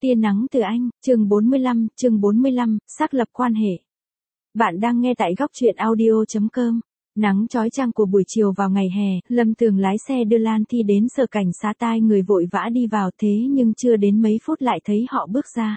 Tia nắng từ anh, chương 45, xác lập quan hệ. Bạn đang nghe tại góc truyện audio.com. Nắng chói chang của buổi chiều vào ngày hè, Lâm Tường lái xe đưa Lan Thi đến sở cảnh sát, tai người vội vã đi vào, thế nhưng chưa đến mấy phút lại thấy họ bước ra.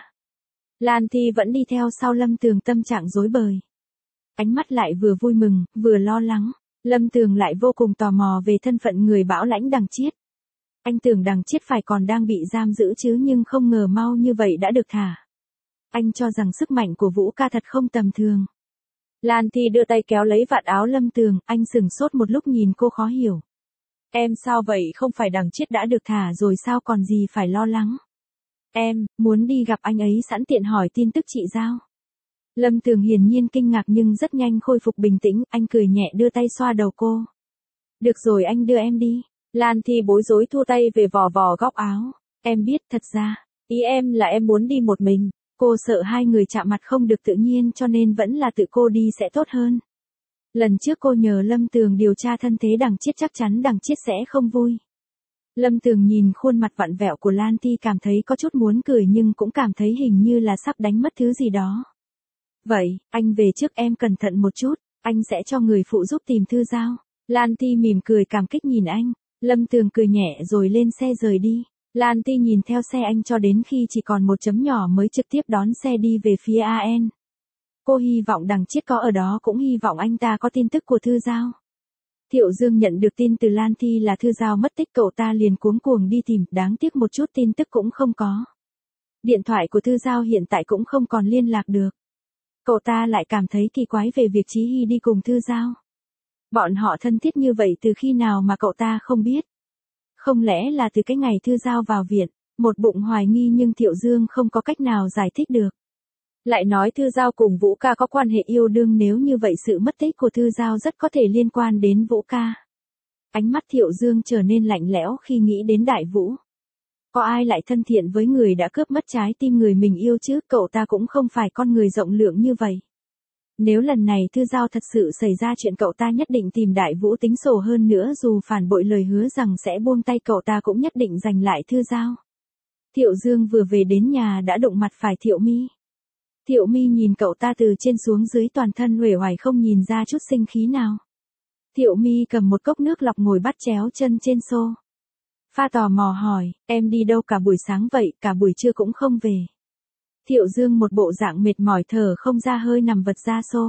Lan Thi vẫn đi theo sau Lâm Tường, tâm trạng rối bời. Ánh mắt lại vừa vui mừng, vừa lo lắng. Lâm Tường lại vô cùng tò mò về thân phận người bảo lãnh Đằng Chiết. Anh tưởng Đằng Chiết phải còn đang bị giam giữ chứ, nhưng không ngờ mau như vậy đã được thả. Anh cho rằng sức mạnh của Vũ ca thật không tầm thường. Lan Thi đưa tay kéo lấy vạt áo Lâm Tường, anh sửng sốt một lúc nhìn cô khó hiểu. Em sao vậy, không phải Đằng Chiết đã được thả rồi sao, còn gì phải lo lắng. Em muốn đi gặp anh ấy, sẵn tiện hỏi tin tức chị Giao. Lâm Tường hiển nhiên kinh ngạc nhưng rất nhanh khôi phục bình tĩnh, anh cười nhẹ đưa tay xoa đầu cô. Được rồi, anh đưa em đi. Lan Thi bối rối thua tay về vò vò góc áo. Em biết, thật ra, ý em là em muốn đi một mình. Cô sợ hai người chạm mặt không được tự nhiên cho nên vẫn là tự cô đi sẽ tốt hơn. Lần trước cô nhờ Lâm Tường điều tra thân thế Đằng Chiết, chắc chắn Đằng Chiết sẽ không vui. Lâm Tường nhìn khuôn mặt vặn vẹo của Lan Thi cảm thấy có chút muốn cười nhưng cũng cảm thấy hình như là sắp đánh mất thứ gì đó. Vậy, anh về trước, em cẩn thận một chút, anh sẽ cho người phụ giúp tìm Thư Giao. Lan Thi mỉm cười cảm kích nhìn anh. Lâm Tường cười nhẹ rồi lên xe rời đi. Lan Thi nhìn theo xe anh cho đến khi chỉ còn một chấm nhỏ mới trực tiếp đón xe đi về phía AN. Cô hy vọng Đằng Chiết có ở đó, cũng hy vọng anh ta có tin tức của Thư Giao. Thiệu Dương nhận được tin từ Lan Thi là Thư Giao mất tích, cậu ta liền cuống cuồng đi tìm, đáng tiếc một chút tin tức cũng không có. Điện thoại của Thư Giao hiện tại cũng không còn liên lạc được. Cậu ta lại cảm thấy kỳ quái về việc Chí Hy đi cùng Thư Giao. Bọn họ thân thiết như vậy từ khi nào mà cậu ta không biết? Không lẽ là từ cái ngày Thư Giao vào viện? Một bụng hoài nghi nhưng Thiệu Dương không có cách nào giải thích được. Lại nói Thư Giao cùng Vũ ca có quan hệ yêu đương, nếu như vậy sự mất tích của Thư Giao rất có thể liên quan đến Vũ ca. Ánh mắt Thiệu Dương trở nên lạnh lẽo khi nghĩ đến Đại Vũ. Có ai lại thân thiện với người đã cướp mất trái tim người mình yêu chứ, cậu ta cũng không phải con người rộng lượng như vậy. Nếu lần này Thư Giao thật sự xảy ra chuyện, cậu ta nhất định tìm Đại Vũ tính sổ, hơn nữa dù phản bội lời hứa rằng sẽ buông tay, cậu ta cũng nhất định giành lại Thư Giao. Thiệu Dương vừa về đến nhà đã đụng mặt phải Thiệu My. Thiệu My nhìn cậu ta từ trên xuống dưới, toàn thân uể oải không nhìn ra chút sinh khí nào. Thiệu My cầm một cốc nước lọc ngồi bắt chéo chân trên xô. Pha tò mò hỏi, em đi đâu cả buổi sáng vậy, cả buổi trưa cũng không về. Thiệu Dương một bộ dạng mệt mỏi thở không ra hơi, nằm vật ra xô.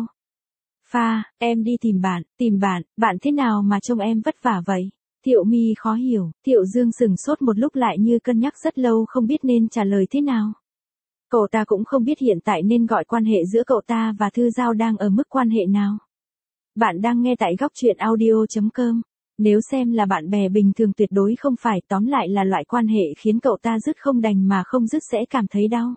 Pha, em đi tìm bạn thế nào mà trông em vất vả vậy? Thiệu My khó hiểu, Thiệu Dương sửng sốt một lúc lại như cân nhắc rất lâu không biết nên trả lời thế nào. Cậu ta cũng không biết hiện tại nên gọi quan hệ giữa cậu ta và Thư Giao đang ở mức quan hệ nào. Bạn đang nghe tại góc truyện audio.com. Nếu xem là bạn bè bình thường tuyệt đối không phải, tóm lại là loại quan hệ khiến cậu ta dứt không đành mà không dứt sẽ cảm thấy đau.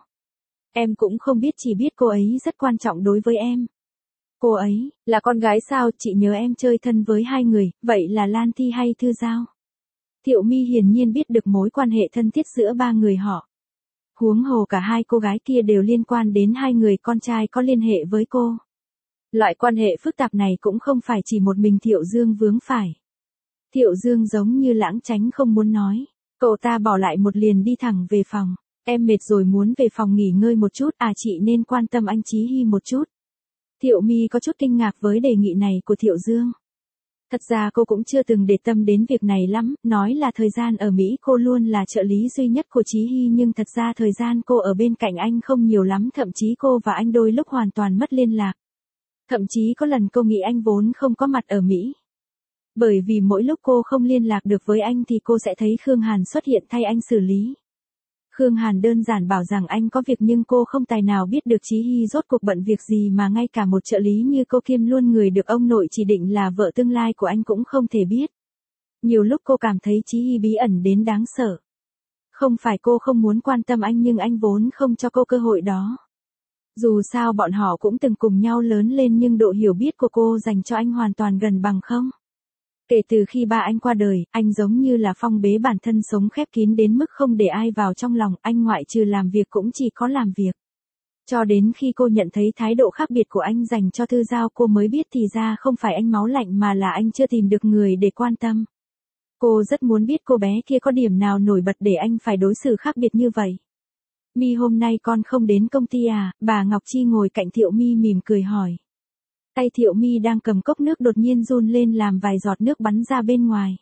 Em cũng không biết, chỉ biết cô ấy rất quan trọng đối với em. Cô ấy, là con gái sao, chị nhớ em chơi thân với hai người, vậy là Lan Thi hay Thư Giao? Thiệu My hiển nhiên biết được mối quan hệ thân thiết giữa ba người họ. Huống hồ cả hai cô gái kia đều liên quan đến hai người con trai có liên hệ với cô. Loại quan hệ phức tạp này cũng không phải chỉ một mình Thiệu Dương vướng phải. Thiệu Dương giống như lãng tránh không muốn nói. Cậu ta bỏ lại một liền đi thẳng về phòng. Em mệt rồi, muốn về phòng nghỉ ngơi một chút à, chị nên quan tâm anh Chí Hy một chút. Thiệu My có chút kinh ngạc với đề nghị này của Thiệu Dương. Thật ra cô cũng chưa từng để tâm đến việc này lắm, nói là thời gian ở Mỹ cô luôn là trợ lý duy nhất của Chí Hy, nhưng thật ra thời gian cô ở bên cạnh anh không nhiều lắm, thậm chí cô và anh đôi lúc hoàn toàn mất liên lạc. Thậm chí có lần cô nghĩ anh vốn không có mặt ở Mỹ. Bởi vì mỗi lúc cô không liên lạc được với anh thì cô sẽ thấy Khương Hàn xuất hiện thay anh xử lý. Khương Hàn đơn giản bảo rằng anh có việc nhưng cô không tài nào biết được Chí Hy rốt cuộc bận việc gì, mà ngay cả một trợ lý như cô Kim luôn người được ông nội chỉ định là vợ tương lai của anh cũng không thể biết. Nhiều lúc cô cảm thấy Chí Hy bí ẩn đến đáng sợ. Không phải cô không muốn quan tâm anh, nhưng anh vốn không cho cô cơ hội đó. Dù sao bọn họ cũng từng cùng nhau lớn lên, nhưng độ hiểu biết của cô dành cho anh hoàn toàn gần bằng không. Kể từ khi ba anh qua đời, anh giống như là phong bế bản thân, sống khép kín đến mức không để ai vào trong lòng, anh ngoại trừ làm việc cũng chỉ có làm việc. Cho đến khi cô nhận thấy thái độ khác biệt của anh dành cho Thư Giao, cô mới biết thì ra không phải anh máu lạnh mà là anh chưa tìm được người để quan tâm. Cô rất muốn biết cô bé kia có điểm nào nổi bật để anh phải đối xử khác biệt như vậy. Mi hôm nay con không đến công ty à? Bà Ngọc Chi ngồi cạnh Thiệu Mi mỉm cười hỏi. Tay Thiệu Mi đang cầm cốc nước đột nhiên run lên làm vài giọt nước bắn ra bên ngoài.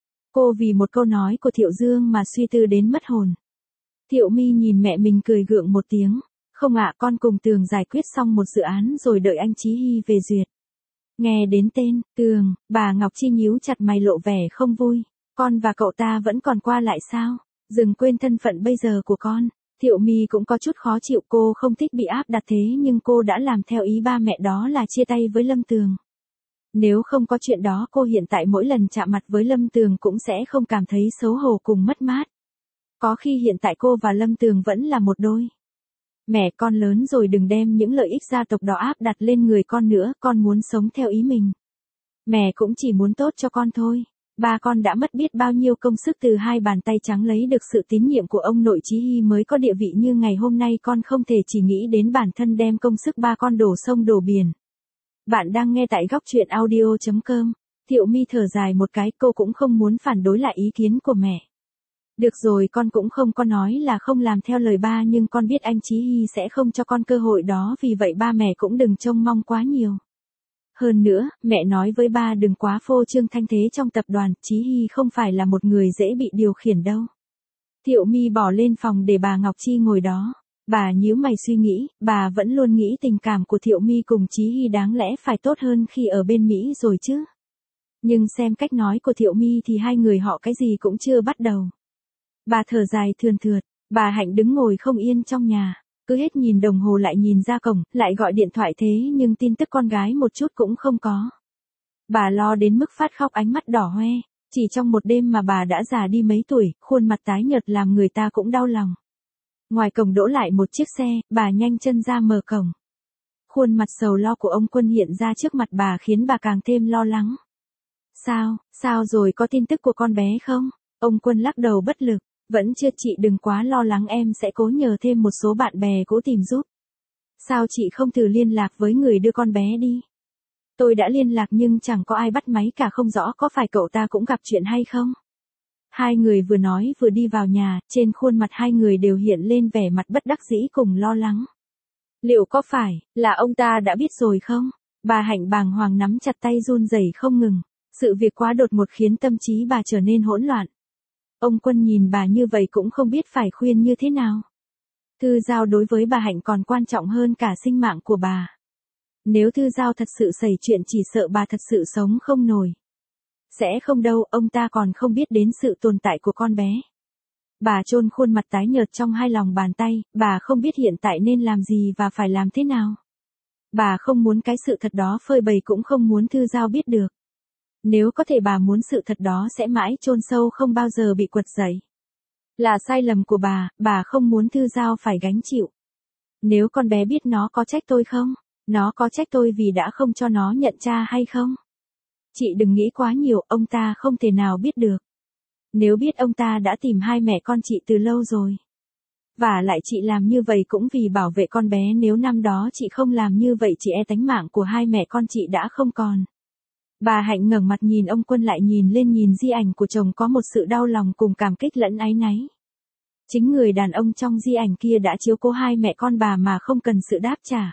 Cô vì một câu nói của Thiệu Dương mà suy tư đến mất hồn. Thiệu Mi nhìn mẹ mình cười gượng một tiếng. Không ạ, con cùng Tường giải quyết xong một dự án rồi đợi anh Chí Hy về duyệt. Nghe đến tên, Tường, bà Ngọc Chi nhíu chặt mày lộ vẻ không vui. Con và cậu ta vẫn còn qua lại sao? Đừng quên thân phận bây giờ của con. Thiệu Mi cũng có chút khó chịu, cô không thích bị áp đặt thế nhưng cô đã làm theo ý ba mẹ đó là chia tay với Lâm Tường. Nếu không có chuyện đó cô hiện tại mỗi lần chạm mặt với Lâm Tường cũng sẽ không cảm thấy xấu hổ cùng mất mát. Có khi hiện tại cô và Lâm Tường vẫn là một đôi. Mẹ con lớn rồi đừng đem những lợi ích gia tộc đó áp đặt lên người con nữa, con muốn sống theo ý mình. Mẹ cũng chỉ muốn tốt cho con thôi. Ba con đã mất biết bao nhiêu công sức từ hai bàn tay trắng lấy được sự tín nhiệm của ông nội Chí Hy mới có địa vị như ngày hôm nay, con không thể chỉ nghĩ đến bản thân đem công sức ba con đổ sông đổ biển. Bạn đang nghe tại góc truyện audio.com. Thiệu Mi thở dài một cái, cô cũng không muốn phản đối lại ý kiến của mẹ. Được rồi, con cũng không có nói là không làm theo lời ba, nhưng con biết anh Chí Hy sẽ không cho con cơ hội đó, vì vậy ba mẹ cũng đừng trông mong quá nhiều. Hơn nữa, mẹ nói với ba đừng quá phô trương thanh thế trong tập đoàn, Chí Hy không phải là một người dễ bị điều khiển đâu. Thiệu Mi bỏ lên phòng để bà Ngọc Chi ngồi đó. Bà nhíu mày suy nghĩ, bà vẫn luôn nghĩ tình cảm của Thiệu Mi cùng Chí Hy đáng lẽ phải tốt hơn khi ở bên Mỹ rồi chứ. Nhưng xem cách nói của Thiệu Mi thì hai người họ cái gì cũng chưa bắt đầu. Bà thở dài thườn thượt, bà Hạnh đứng ngồi không yên trong nhà, cứ hết nhìn đồng hồ lại nhìn ra cổng, lại gọi điện thoại thế nhưng tin tức con gái một chút cũng không có. Bà lo đến mức phát khóc, ánh mắt đỏ hoe, chỉ trong một đêm mà bà đã già đi mấy tuổi, khuôn mặt tái nhợt làm người ta cũng đau lòng. Ngoài cổng đỗ lại một chiếc xe, bà nhanh chân ra mở cổng. Khuôn mặt sầu lo của ông Quân hiện ra trước mặt bà khiến bà càng thêm lo lắng. Sao rồi, có tin tức của con bé không? Ông Quân lắc đầu bất lực. Vẫn chưa chị, đừng quá lo lắng, em sẽ cố nhờ thêm một số bạn bè cũ tìm giúp. Sao chị không thử liên lạc với người đưa con bé đi? Tôi đã liên lạc nhưng chẳng có ai bắt máy cả, không rõ có phải cậu ta cũng gặp chuyện hay không? Hai người vừa nói vừa đi vào nhà, trên khuôn mặt hai người đều hiện lên vẻ mặt bất đắc dĩ cùng lo lắng. Liệu có phải là ông ta đã biết rồi không? Bà Hạnh bàng hoàng nắm chặt tay run rẩy không ngừng. Sự việc quá đột ngột khiến tâm trí bà trở nên hỗn loạn. Ông Quân nhìn bà như vậy cũng không biết phải khuyên như thế nào. Thư Giao đối với bà Hạnh còn quan trọng hơn cả sinh mạng của bà. Nếu Thư Giao thật sự xảy chuyện chỉ sợ bà thật sự sống không nổi. Sẽ không đâu, ông ta còn không biết đến sự tồn tại của con bé. Bà chôn khuôn mặt tái nhợt trong hai lòng bàn tay, bà không biết hiện tại nên làm gì và phải làm thế nào. Bà không muốn cái sự thật đó phơi bày, cũng không muốn Thư Giao biết được. Nếu có thể bà muốn sự thật đó sẽ mãi chôn sâu không bao giờ bị quật dậy. Là sai lầm của bà không muốn Thư Giao phải gánh chịu. Nếu con bé biết nó có trách tôi không? Nó có trách tôi vì đã không cho nó nhận cha hay không? Chị đừng nghĩ quá nhiều, ông ta không thể nào biết được. Nếu biết ông ta đã tìm hai mẹ con chị từ lâu rồi. Và lại chị làm như vậy cũng vì bảo vệ con bé, nếu năm đó chị không làm như vậy chị e tánh mạng của hai mẹ con chị đã không còn. Bà Hạnh ngẩng mặt nhìn ông Quân, lại nhìn lên nhìn di ảnh của chồng, có một sự đau lòng cùng cảm kích lẫn áy náy. Chính người đàn ông trong di ảnh kia đã chiếu cố hai mẹ con bà mà không cần sự đáp trả.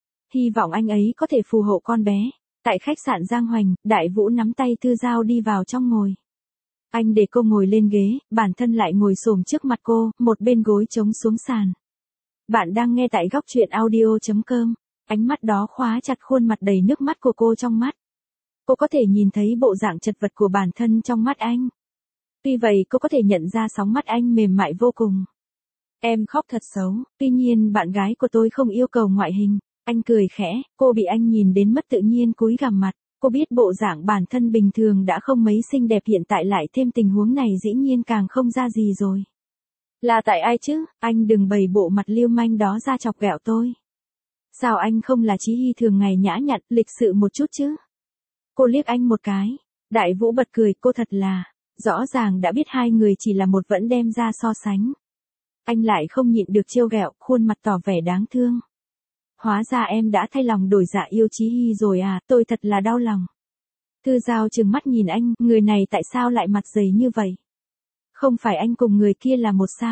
Hy vọng anh ấy có thể phù hộ con bé. Tại khách sạn Giang Hoành, Đại Vũ nắm tay Thư Giao đi vào trong ngồi. Anh để cô ngồi lên ghế, bản thân lại ngồi xổm trước mặt cô, một bên gối chống xuống sàn. Bạn đang nghe tại góc truyện audio.com. Ánh mắt đó khóa chặt khuôn mặt đầy nước mắt của cô trong mắt. Cô có thể nhìn thấy bộ dạng chật vật của bản thân trong mắt anh. Tuy vậy cô có thể nhận ra sóng mắt anh mềm mại vô cùng. Em khóc thật xấu, tuy nhiên bạn gái của tôi không yêu cầu ngoại hình. Anh cười khẽ, cô bị anh nhìn đến mất tự nhiên cúi gằm mặt. Cô biết bộ dạng bản thân bình thường đã không mấy xinh đẹp, hiện tại lại thêm tình huống này dĩ nhiên càng không ra gì rồi. Là tại ai chứ, anh đừng bày bộ mặt liêu manh đó ra chọc ghẹo tôi. Sao anh không là Chí Hy thường ngày nhã nhặn, lịch sự một chút chứ? Cô liếc anh một cái. Đại Vũ bật cười, cô thật là, rõ ràng đã biết hai người chỉ là một vẫn đem ra so sánh. Anh lại không nhịn được trêu ghẹo, khuôn mặt tỏ vẻ đáng thương. Hóa ra em đã thay lòng đổi dạ yêu Chí Hy rồi à, tôi thật là đau lòng. Thư Giao trừng mắt nhìn anh, người này tại sao lại mặt dày như vậy? Không phải anh cùng người kia là một sao?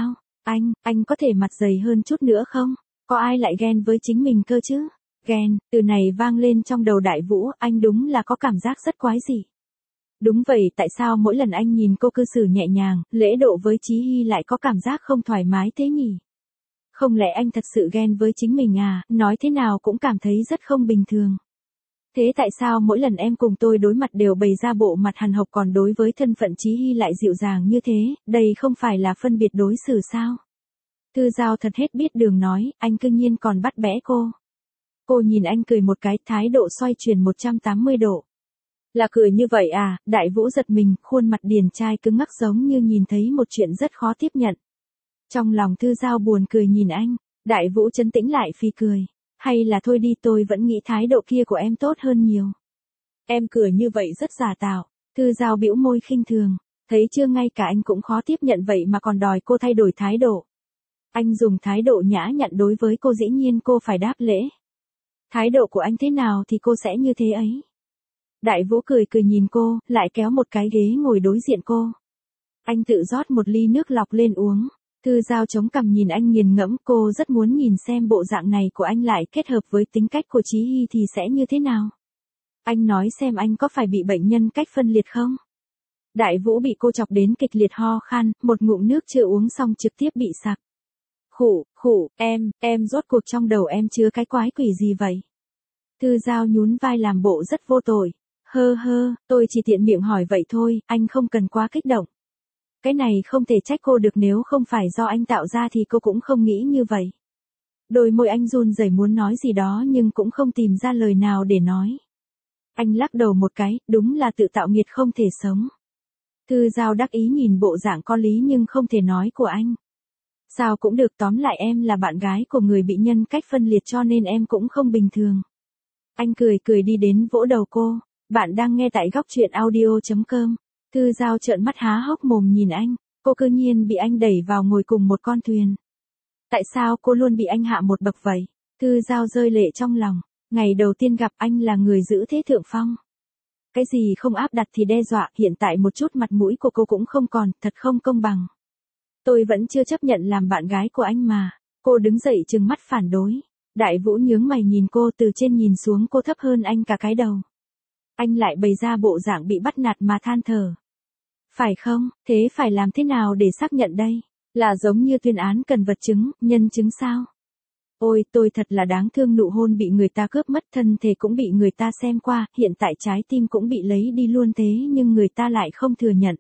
Anh có thể mặt dày hơn chút nữa không? Có ai lại ghen với chính mình cơ chứ? Ghen, từ này vang lên trong đầu Đại Vũ, anh đúng là có cảm giác rất quái dị. Đúng vậy, tại sao mỗi lần anh nhìn cô cư xử nhẹ nhàng, lễ độ với Chí Hy lại có cảm giác không thoải mái thế nhỉ? Không lẽ anh thật sự ghen với chính mình à, nói thế nào cũng cảm thấy rất không bình thường. Thế tại sao mỗi lần em cùng tôi đối mặt đều bày ra bộ mặt hằn học, còn đối với thân phận Chí Hy lại dịu dàng như thế, đây không phải là phân biệt đối xử sao? Thư Giao thật hết biết đường nói, anh cương nhiên còn bắt bẽ cô. Cô nhìn anh cười một cái, thái độ xoay chuyển 180 độ. Là cười như vậy à? Đại Vũ giật mình, khuôn mặt điển trai cứng ngắc giống như nhìn thấy một chuyện rất khó tiếp nhận. Trong lòng Thư Giao buồn cười nhìn anh, Đại Vũ trấn tĩnh lại phì cười. Hay là thôi đi, tôi vẫn nghĩ thái độ kia của em tốt hơn nhiều. Em cười như vậy rất giả tạo. Thư Giao bĩu môi khinh thường. Thấy chưa, ngay cả anh cũng khó tiếp nhận vậy mà còn đòi cô thay đổi thái độ. Anh dùng thái độ nhã nhặn đối với cô, dĩ nhiên cô phải đáp lễ. Thái độ của anh thế nào thì cô sẽ như thế ấy. Đại Vũ cười cười nhìn cô, lại kéo một cái ghế ngồi đối diện cô. Anh tự rót một ly nước lọc lên uống. Thư Giao chống cằm nhìn anh nghiền ngẫm, cô rất muốn nhìn xem bộ dạng này của anh lại kết hợp với tính cách của Chí Hy thì sẽ như thế nào. Anh nói xem anh có phải bị bệnh nhân cách phân liệt không? Đại Vũ bị cô chọc đến kịch liệt ho khan, một ngụm nước chưa uống xong trực tiếp bị sặc. Khụ, em rốt cuộc trong đầu em chứa cái quái quỷ gì vậy? Thư Giao nhún vai làm bộ rất vô tội. Hơ, tôi chỉ tiện miệng hỏi vậy thôi, anh không cần quá kích động. Cái này không thể trách cô được, nếu không phải do anh tạo ra thì cô cũng không nghĩ như vậy. Đôi môi anh run rẩy muốn nói gì đó nhưng cũng không tìm ra lời nào để nói. Anh lắc đầu một cái, đúng là tự tạo nghiệt không thể sống. Thư Giao đắc ý nhìn bộ dạng có lý nhưng không thể nói của anh. Sao cũng được, tóm lại em là bạn gái của người bị nhân cách phân liệt cho nên em cũng không bình thường. Anh cười cười đi đến vỗ đầu cô. Bạn đang nghe tại góc truyện audio.com. Thư Giao trợn mắt há hốc mồm nhìn anh, cô cư nhiên bị anh đẩy vào ngồi cùng một con thuyền. Tại sao cô luôn bị anh hạ một bậc vậy? Thư Giao rơi lệ trong lòng, ngày đầu tiên gặp anh là người giữ thế thượng phong. Cái gì không áp đặt thì đe dọa, hiện tại một chút mặt mũi của cô cũng không còn, thật không công bằng. Tôi vẫn chưa chấp nhận làm bạn gái của anh mà. Cô đứng dậy trừng mắt phản đối. Đại Vũ nhướng mày nhìn cô, từ trên nhìn xuống cô thấp hơn anh cả cái đầu. Anh lại bày ra bộ dạng bị bắt nạt mà than thở. Phải không, thế phải làm thế nào để xác nhận đây? Là giống như tuyên án cần vật chứng, nhân chứng sao? Ôi, tôi thật là đáng thương, nụ hôn bị người ta cướp mất, thân thể cũng bị người ta xem qua, hiện tại trái tim cũng bị lấy đi luôn, thế nhưng người ta lại không thừa nhận.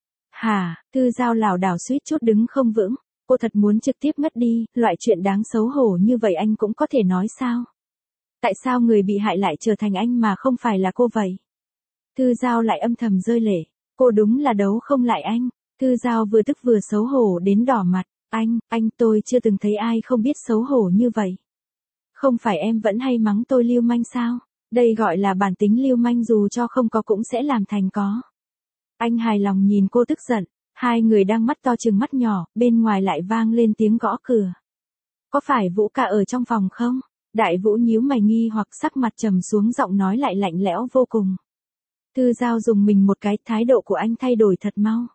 Hả? Thư Giao lảo đảo suýt chút đứng không vững. Cô thật muốn trực tiếp ngất đi, loại chuyện đáng xấu hổ như vậy anh cũng có thể nói sao? Tại sao người bị hại lại trở thành anh mà không phải là cô vậy? Thư Giao lại âm thầm rơi lệ. Cô đúng là đấu không lại anh. Thư Giao vừa tức vừa xấu hổ đến đỏ mặt. Anh tôi chưa từng thấy ai không biết xấu hổ như vậy. Không phải em vẫn hay mắng tôi lưu manh sao? Đây gọi là bản tính lưu manh, dù cho không có cũng sẽ làm thành có. Anh hài lòng nhìn cô tức giận. Hai người đang mắt to trừng mắt nhỏ, bên ngoài lại vang lên tiếng gõ cửa. Có phải Vũ ca ở trong phòng không? Đại Vũ nhíu mày nghi hoặc, sắc mặt trầm xuống, giọng nói lại lạnh lẽo vô cùng. Thư Giao dùng mình một cái, thái độ của anh thay đổi thật mau.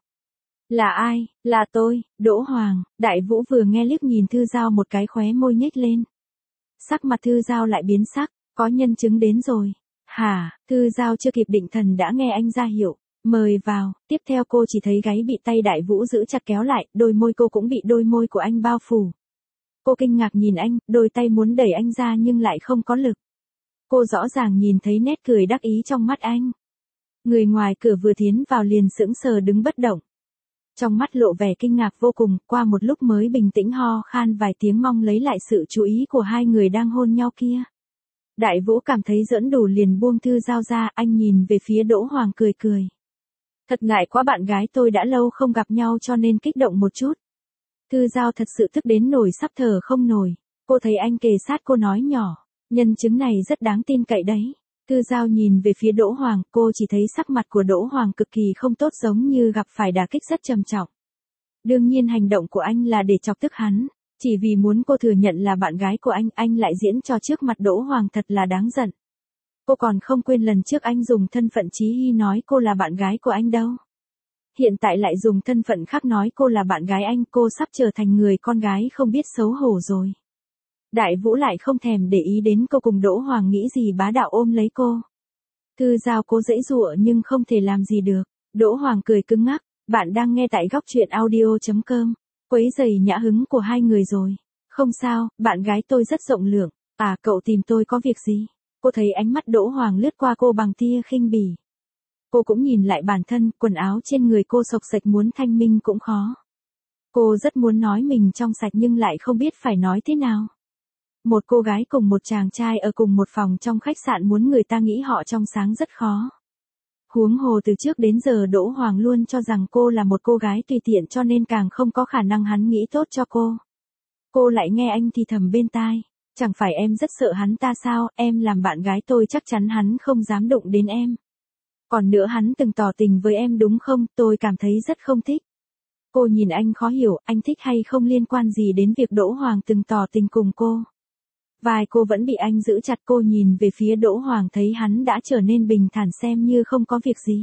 Là ai? Là tôi, Đỗ Hoàng. Đại Vũ vừa nghe liếc nhìn Thư Giao một cái, khóe môi nhếch lên. Sắc mặt Thư Giao lại biến sắc, có nhân chứng đến rồi. Hả? Thư Giao chưa kịp định thần đã nghe anh ra hiệu. Mời vào, tiếp theo cô chỉ thấy gáy bị tay Đại Vũ giữ chặt kéo lại, đôi môi cô cũng bị đôi môi của anh bao phủ. Cô kinh ngạc nhìn anh, đôi tay muốn đẩy anh ra nhưng lại không có lực. Cô rõ ràng nhìn thấy nét cười đắc ý trong mắt anh. Người ngoài cửa vừa tiến vào liền sững sờ đứng bất động. Trong mắt lộ vẻ kinh ngạc vô cùng, qua một lúc mới bình tĩnh ho khan vài tiếng mong lấy lại sự chú ý của hai người đang hôn nhau kia. Đại Vũ cảm thấy giỡn đủ liền buông Thư Giao ra, anh nhìn về phía Đỗ Hoàng cười cười. Thật ngại quá, bạn gái tôi đã lâu không gặp nhau cho nên kích động một chút. Thư Giao thật sự tức đến nổi sắp thở không nổi. Cô thấy anh kề sát cô nói nhỏ. Nhân chứng này rất đáng tin cậy đấy. Thư Giao nhìn về phía Đỗ Hoàng, cô chỉ thấy sắc mặt của Đỗ Hoàng cực kỳ không tốt, giống như gặp phải đả kích rất trầm trọng. Đương nhiên hành động của anh là để chọc tức hắn. Chỉ vì muốn cô thừa nhận là bạn gái của anh lại diễn trò trước mặt Đỗ Hoàng, thật là đáng giận. Cô còn không quên lần trước anh dùng thân phận Chí Hy nói cô là bạn gái của anh đâu. hiện tại lại dùng thân phận khác nói cô là bạn gái anh, cô sắp trở thành người con gái không biết xấu hổ rồi. Đại Vũ lại không thèm để ý đến cô cùng Đỗ Hoàng nghĩ gì bá đạo ôm lấy cô. Thư Giao cố giãy giụa nhưng không thể làm gì được. Đỗ Hoàng cười cứng ngắc, bạn đang nghe tại góc truyện audio.com. Quấy rầy nhã hứng của hai người rồi. Không sao, bạn gái tôi rất rộng lượng. À, cậu tìm tôi có việc gì? Cô thấy ánh mắt Đỗ Hoàng lướt qua cô bằng tia khinh bỉ. Cô cũng nhìn lại bản thân, quần áo trên người cô xộc xệch muốn thanh minh cũng khó. Cô rất muốn nói mình trong sạch nhưng lại không biết phải nói thế nào. Một cô gái cùng một chàng trai ở cùng một phòng trong khách sạn muốn người ta nghĩ họ trong sáng rất khó. Huống hồ từ trước đến giờ Đỗ Hoàng luôn cho rằng cô là một cô gái tùy tiện cho nên càng không có khả năng hắn nghĩ tốt cho cô. Cô lại nghe anh thì thầm bên tai. Chẳng phải em rất sợ hắn ta sao, em làm bạn gái tôi chắc chắn hắn không dám đụng đến em. Còn nữa hắn từng tỏ tình với em đúng không, tôi cảm thấy rất không thích. Cô nhìn anh khó hiểu, anh thích hay không liên quan gì đến việc Đỗ Hoàng từng tỏ tình cùng cô. Vai cô vẫn bị anh giữ chặt, cô nhìn về phía Đỗ Hoàng thấy hắn đã trở nên bình thản xem như không có việc gì.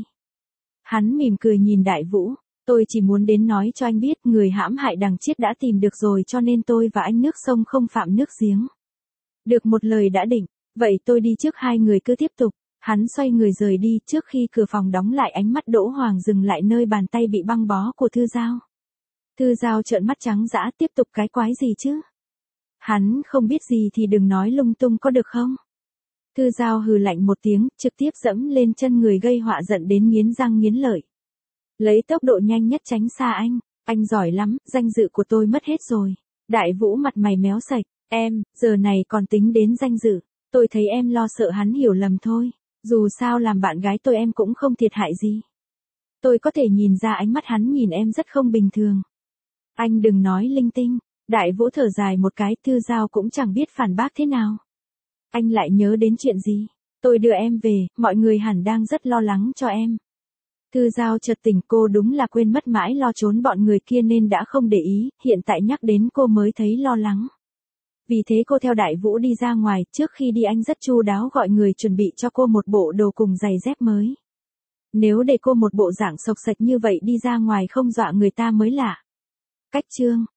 Hắn mỉm cười nhìn Đại Vũ, tôi chỉ muốn đến nói cho anh biết người hãm hại Đằng Chiết đã tìm được rồi cho nên tôi và anh nước sông không phạm nước giếng. Được một lời đã định, vậy tôi đi trước hai người cứ tiếp tục. Hắn xoay người rời đi trước khi cửa phòng đóng lại ánh mắt Đỗ Hoàng dừng lại nơi bàn tay bị băng bó của Thư Giao. Thư Giao trợn mắt trắng dã tiếp tục cái quái gì chứ? Hắn không biết gì thì đừng nói lung tung có được không? Thư Giao hừ lạnh một tiếng, trực tiếp dẫm lên chân người gây họa giận đến nghiến răng nghiến lợi. Lấy tốc độ nhanh nhất tránh xa anh giỏi lắm, danh dự của tôi mất hết rồi. Đại Vũ mặt mày méo sạch, em, giờ này còn tính đến danh dự, tôi thấy em lo sợ hắn hiểu lầm thôi. Dù sao làm bạn gái tôi em cũng không thiệt hại gì. Tôi có thể nhìn ra ánh mắt hắn nhìn em rất không bình thường. Anh đừng nói linh tinh. Đại Vũ thở dài một cái, Thư Giao cũng chẳng biết phản bác thế nào. Anh lại nhớ đến chuyện gì? Tôi đưa em về, mọi người hẳn đang rất lo lắng cho em. Thư Giao chợt tỉnh, cô đúng là quên mất mãi lo trốn bọn người kia nên đã không để ý, hiện tại nhắc đến cô mới thấy lo lắng. Vì thế cô theo Đại Vũ đi ra ngoài, trước khi đi anh rất chu đáo gọi người chuẩn bị cho cô một bộ đồ cùng giày dép mới. Nếu để cô một bộ dạng xộc xệch như vậy đi ra ngoài không dọa người ta mới lạ. Cách chương